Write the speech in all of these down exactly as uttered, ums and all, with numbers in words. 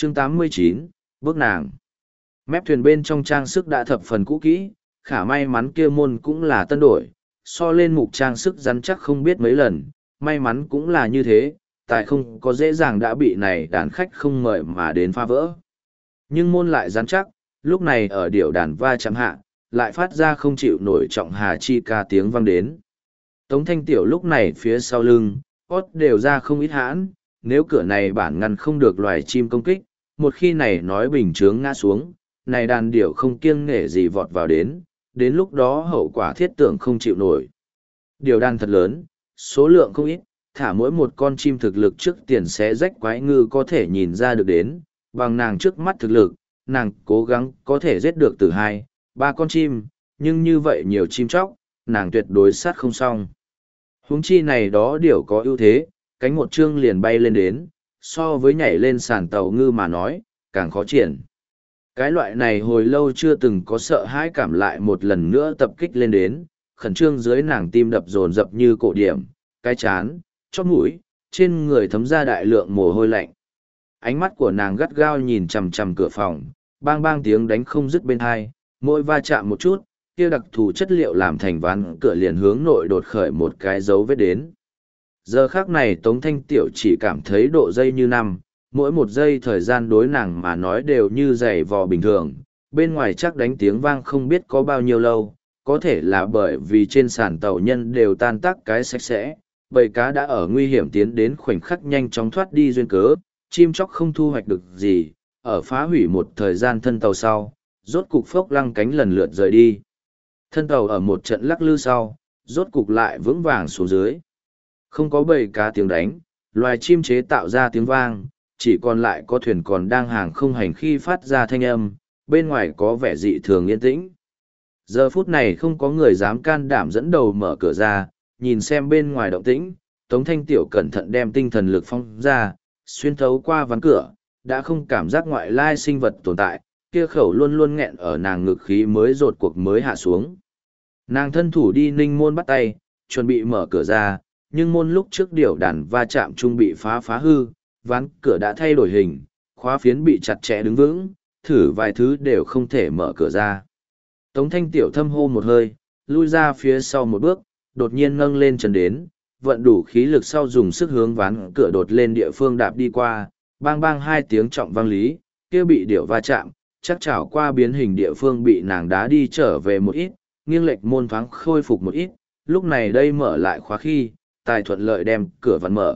chương tám mươi chín, bước nàng. Mép thuyền bên trong trang sức đã thập phần cũ kỹ, khả may mắn kia môn cũng là tân đổi, so lên mục trang sức rắn chắc không biết mấy lần, may mắn cũng là như thế, tại không có dễ dàng đã bị này đàn khách không mời mà đến phá vỡ. Nhưng môn lại rắn chắc, lúc này ở điệu đàn va chạm hạ, lại phát ra không chịu nổi trọng hà chi ca tiếng vang đến. Tống Thanh Tiểu lúc này phía sau lưng, hót đều ra không ít hãn, nếu cửa này bản ngăn không được loài chim công kích, một khi này nói bình chướng ngã xuống, này đàn điểu không kiêng nể gì vọt vào đến, đến lúc đó hậu quả thiết tưởng không chịu nổi. Điều đàn thật lớn, số lượng không ít, thả mỗi một con chim thực lực trước tiền xé rách quái ngư có thể nhìn ra được đến, bằng nàng trước mắt thực lực, nàng cố gắng có thể giết được từ hai, ba con chim, nhưng như vậy nhiều chim chóc, nàng tuyệt đối sát không xong. Huống chi này đó điểu có ưu thế, cánh một chương liền bay lên đến, so với nhảy lên sàn tàu ngư mà nói, càng khó triển. Cái loại này hồi lâu chưa từng có sợ hãi cảm lại một lần nữa tập kích lên đến, khẩn trương dưới nàng tim đập dồn dập như cổ điểm, cái chán, chóp mũi, trên người thấm ra đại lượng mồ hôi lạnh. Ánh mắt của nàng gắt gao nhìn chằm chằm cửa phòng, bang bang tiếng đánh không dứt bên hai, mỗi va chạm một chút, kia đặc thù chất liệu làm thành ván cửa liền hướng nội đột khởi một cái dấu vết đến. Giờ khác này Tống Thanh Tiểu chỉ cảm thấy độ dây như năm, mỗi một giây thời gian đối nàng mà nói đều như giày vò bình thường, bên ngoài chắc đánh tiếng vang không biết có bao nhiêu lâu, có thể là bởi vì trên sàn tàu nhân đều tan tác cái sạch sẽ, bầy cá đã ở nguy hiểm tiến đến khoảnh khắc nhanh chóng thoát đi duyên cớ, chim chóc không thu hoạch được gì, ở phá hủy một thời gian thân tàu sau, rốt cục phốc lăng cánh lần lượt rời đi. Thân tàu ở một trận lắc lư sau, rốt cục lại vững vàng xuống dưới. Không có bầy cá tiếng đánh, loài chim chế tạo ra tiếng vang, chỉ còn lại có thuyền còn đang hàng không hành khi phát ra thanh âm, bên ngoài có vẻ dị thường yên tĩnh. Giờ phút này không có người dám can đảm dẫn đầu mở cửa ra, nhìn xem bên ngoài động tĩnh, Tống Thanh Tiểu cẩn thận đem tinh thần lực phong ra, xuyên thấu qua ván cửa, đã không cảm giác ngoại lai sinh vật tồn tại, kia khẩu luôn luôn nghẹn ở nàng ngực khí mới rột cuộc mới hạ xuống. Nàng thân thủ đi ninh môn bắt tay, chuẩn bị mở cửa ra, nhưng môn lúc trước điều đàn va chạm chung bị phá phá hư, ván cửa đã thay đổi hình, khóa phiến bị chặt chẽ đứng vững, thử vài thứ đều không thể mở cửa ra. Tống Thanh Tiểu thâm hô một hơi, lui ra phía sau một bước, đột nhiên nâng lên chân đến, vận đủ khí lực sau dùng sức hướng ván cửa đột lên địa phương đạp đi qua, bang bang hai tiếng trọng vang lý, kia bị điệu va chạm, chắc chảo qua biến hình địa phương bị nàng đá đi trở về một ít, nghiêng lệch môn thoáng khôi phục một ít, lúc này đây mở lại khóa khi, tài thuận lợi đem cửa vặn mở.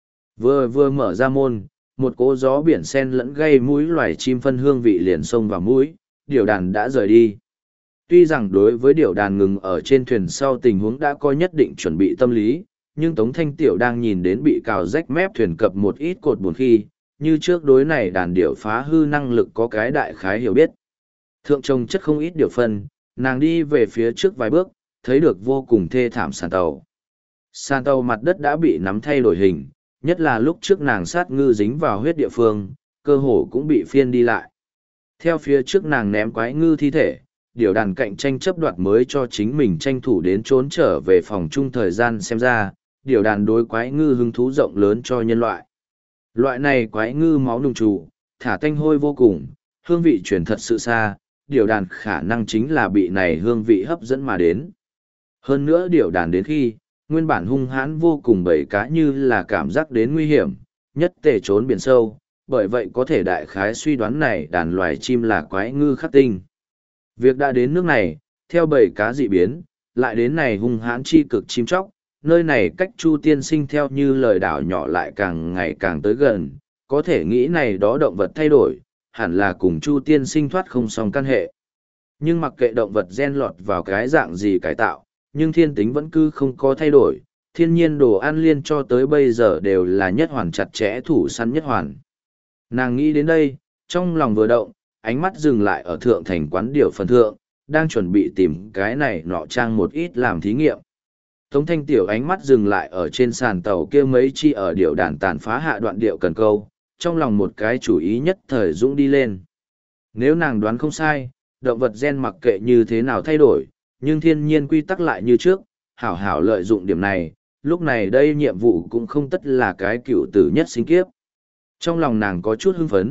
Vừa vừa mở ra môn, một cỗ gió biển sen lẫn gây mũi loài chim phân hương vị liền xông vào mũi, điều đàn đã rời đi. Tuy rằng đối với điều đàn ngừng ở trên thuyền sau tình huống đã có nhất định chuẩn bị tâm lý, nhưng Tống Thanh Tiểu đang nhìn đến bị cào rách mép thuyền cập một ít cột buồn khi, như trước đối này đàn điểu phá hư năng lực có cái đại khái hiểu biết. Thượng trông chất không ít điều phân, nàng đi về phía trước vài bước, thấy được vô cùng thê thảm sàn tàu. Sàn tàu mặt đất đã bị nắm thay đổi hình, nhất là lúc trước nàng sát ngư dính vào huyết địa phương, cơ hồ cũng bị phiên đi lại. Theo phía trước nàng ném quái ngư thi thể, điều đàn cạnh tranh chấp đoạt mới cho chính mình tranh thủ đến trốn trở về phòng chung thời gian xem ra, điều đàn đối quái ngư hứng thú rộng lớn cho nhân loại. Loại này quái ngư máu nung trù, thả tanh hôi vô cùng, hương vị chuyển thật sự xa, điều đàn khả năng chính là bị này hương vị hấp dẫn mà đến. Hơn nữa điều đàn đến khi, nguyên bản hung hãn vô cùng bầy cá như là cảm giác đến nguy hiểm, nhất tề trốn biển sâu, bởi vậy có thể đại khái suy đoán này đàn loài chim là quái ngư khắc tinh. Việc đã đến nước này, theo bầy cá dị biến, lại đến này hung hãn chi cực chim chóc, nơi này cách Chu tiên sinh theo như lời đảo nhỏ lại càng ngày càng tới gần, có thể nghĩ này đó động vật thay đổi, hẳn là cùng Chu tiên sinh thoát không song căn hệ. Nhưng mặc kệ động vật gen lọt vào cái dạng gì cải tạo, nhưng thiên tính vẫn cứ không có thay đổi, thiên nhiên đồ ăn liên cho tới bây giờ đều là nhất hoàn chặt chẽ thủ săn nhất hoàn. Nàng nghĩ đến đây, trong lòng vừa động, ánh mắt dừng lại ở thượng thành quán điều phần thượng, đang chuẩn bị tìm cái này nọ trang một ít làm thí nghiệm. Tống Thanh Tiểu ánh mắt dừng lại ở trên sàn tàu kia mấy chi ở điệu đàn tàn phá hạ đoạn điệu cần câu, trong lòng một cái chủ ý nhất thời dũng đi lên. Nếu nàng đoán không sai, động vật gen mặc kệ như thế nào thay đổi, nhưng thiên nhiên quy tắc lại như trước, hảo hảo lợi dụng điểm này, lúc này đây nhiệm vụ cũng không tất là cái cựu tử nhất sinh kiếp. Trong lòng nàng có chút hưng phấn,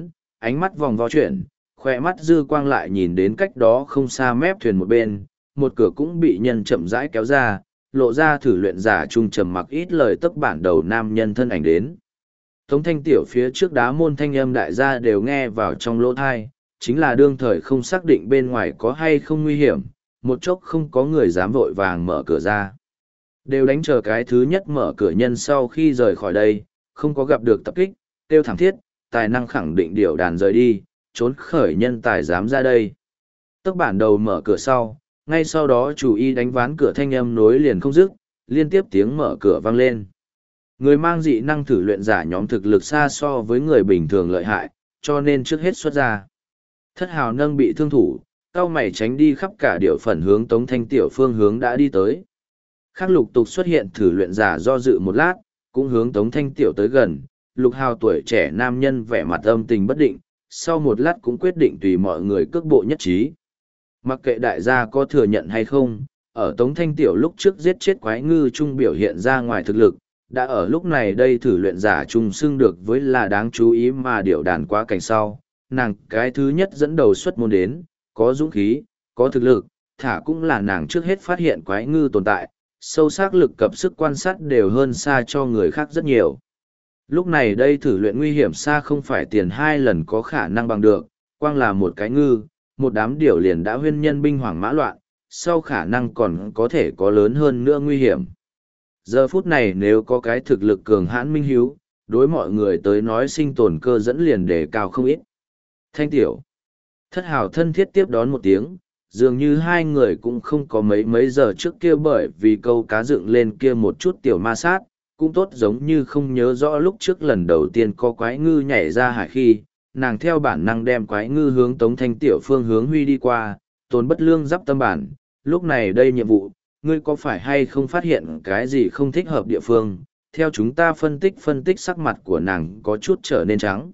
ánh mắt vòng vo chuyển, khoe mắt dư quang lại nhìn đến cách đó không xa mép thuyền một bên, một cửa cũng bị nhân chậm rãi kéo ra, lộ ra thử luyện giả trung trầm mặc ít lời tấp bản đầu nam nhân thân ảnh đến. Tống thanh tiểu phía trước đá môn thanh âm đại gia đều nghe vào trong lỗ thai, chính là đương thời không xác định bên ngoài có hay không nguy hiểm, một chốc không có người dám vội vàng mở cửa ra. Đều đánh chờ cái thứ nhất mở cửa nhân sau khi rời khỏi đây, không có gặp được tập kích, tiêu thẳng thiết, tài năng khẳng định điều đàn rời đi, trốn khởi nhân tài dám ra đây. Tốc bản đầu mở cửa sau, ngay sau đó chủ y đánh ván cửa thanh âm nối liền không dứt, liên tiếp tiếng mở cửa vang lên. Người mang dị năng thử luyện giả nhóm thực lực xa so với người bình thường lợi hại, cho nên trước hết xuất ra. Thất hào nâng bị thương thủ, cao mày tránh đi khắp cả điệu phần hướng Tống Thanh Tiểu phương hướng đã đi tới. Khác lục tục xuất hiện thử luyện giả do dự một lát, cũng hướng Tống Thanh Tiểu tới gần, lục hào tuổi trẻ nam nhân vẻ mặt âm tình bất định, sau một lát cũng quyết định tùy mọi người cước bộ nhất trí. Mặc kệ đại gia có thừa nhận hay không, ở Tống Thanh Tiểu lúc trước giết chết quái ngư trung biểu hiện ra ngoài thực lực, đã ở lúc này đây thử luyện giả trung xưng được với là đáng chú ý mà điệu đàn quá cảnh sau, nàng cái thứ nhất dẫn đầu xuất môn đến, có dũng khí, có thực lực, thả cũng là nàng trước hết phát hiện quái ngư tồn tại, sâu sắc lực cập sức quan sát đều hơn xa cho người khác rất nhiều. Lúc này đây thử luyện nguy hiểm xa không phải tiền hai lần có khả năng bằng được, quang là một cái ngư, một đám điểu liền đã huyên nhân binh hoảng mã loạn, sau khả năng còn có thể có lớn hơn nữa nguy hiểm. Giờ phút này nếu có cái thực lực cường hãn minh hiếu, đối mọi người tới nói sinh tồn cơ dẫn liền đề cao không ít. Thanh Tiểu. Thất hào thân thiết tiếp đón một tiếng, dường như hai người cũng không có mấy mấy giờ trước kia bởi vì câu cá dựng lên kia một chút tiểu ma sát, cũng tốt giống như không nhớ rõ lúc trước lần đầu tiên có quái ngư nhảy ra hải khi, nàng theo bản năng đem quái ngư hướng Tống Thanh Tiểu phương hướng huy đi qua, tốn bất lương giáp tâm bản, lúc này đây nhiệm vụ, ngươi có phải hay không phát hiện cái gì không thích hợp địa phương, theo chúng ta phân tích phân tích sắc mặt của nàng có chút trở nên trắng.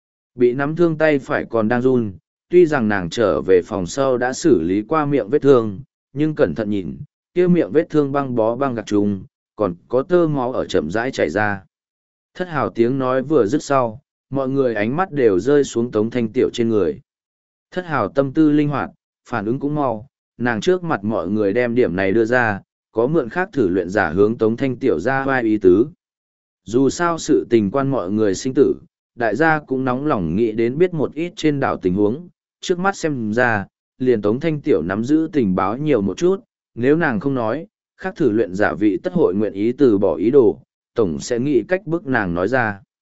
Bị nắm thương tay phải còn đang run, tuy rằng nàng trở về phòng sau đã xử lý qua miệng vết thương, nhưng cẩn thận nhìn, kia miệng vết thương băng bó băng gạc trùng, còn có tơ máu ở chậm rãi chảy ra. Thất hào tiếng nói vừa dứt sau, mọi người ánh mắt đều rơi xuống Tống Thanh Tiểu trên người. Thất hào tâm tư linh hoạt, phản ứng cũng mau, nàng trước mặt mọi người đem điểm này đưa ra, có mượn khác thử luyện giả hướng Tống Thanh Tiểu ra vai ý tứ. Dù sao sự tình quan mọi người sinh tử, đại gia cũng nóng lòng nghĩ đến biết một ít trên đảo tình huống, trước mắt xem ra, liền Tống Thanh Tiểu nắm giữ tình báo nhiều một chút, nếu nàng không nói, khác thử luyện giả vị tất hội nguyện ý từ bỏ ý đồ, tổng sẽ nghĩ cách bức nàng nói ra.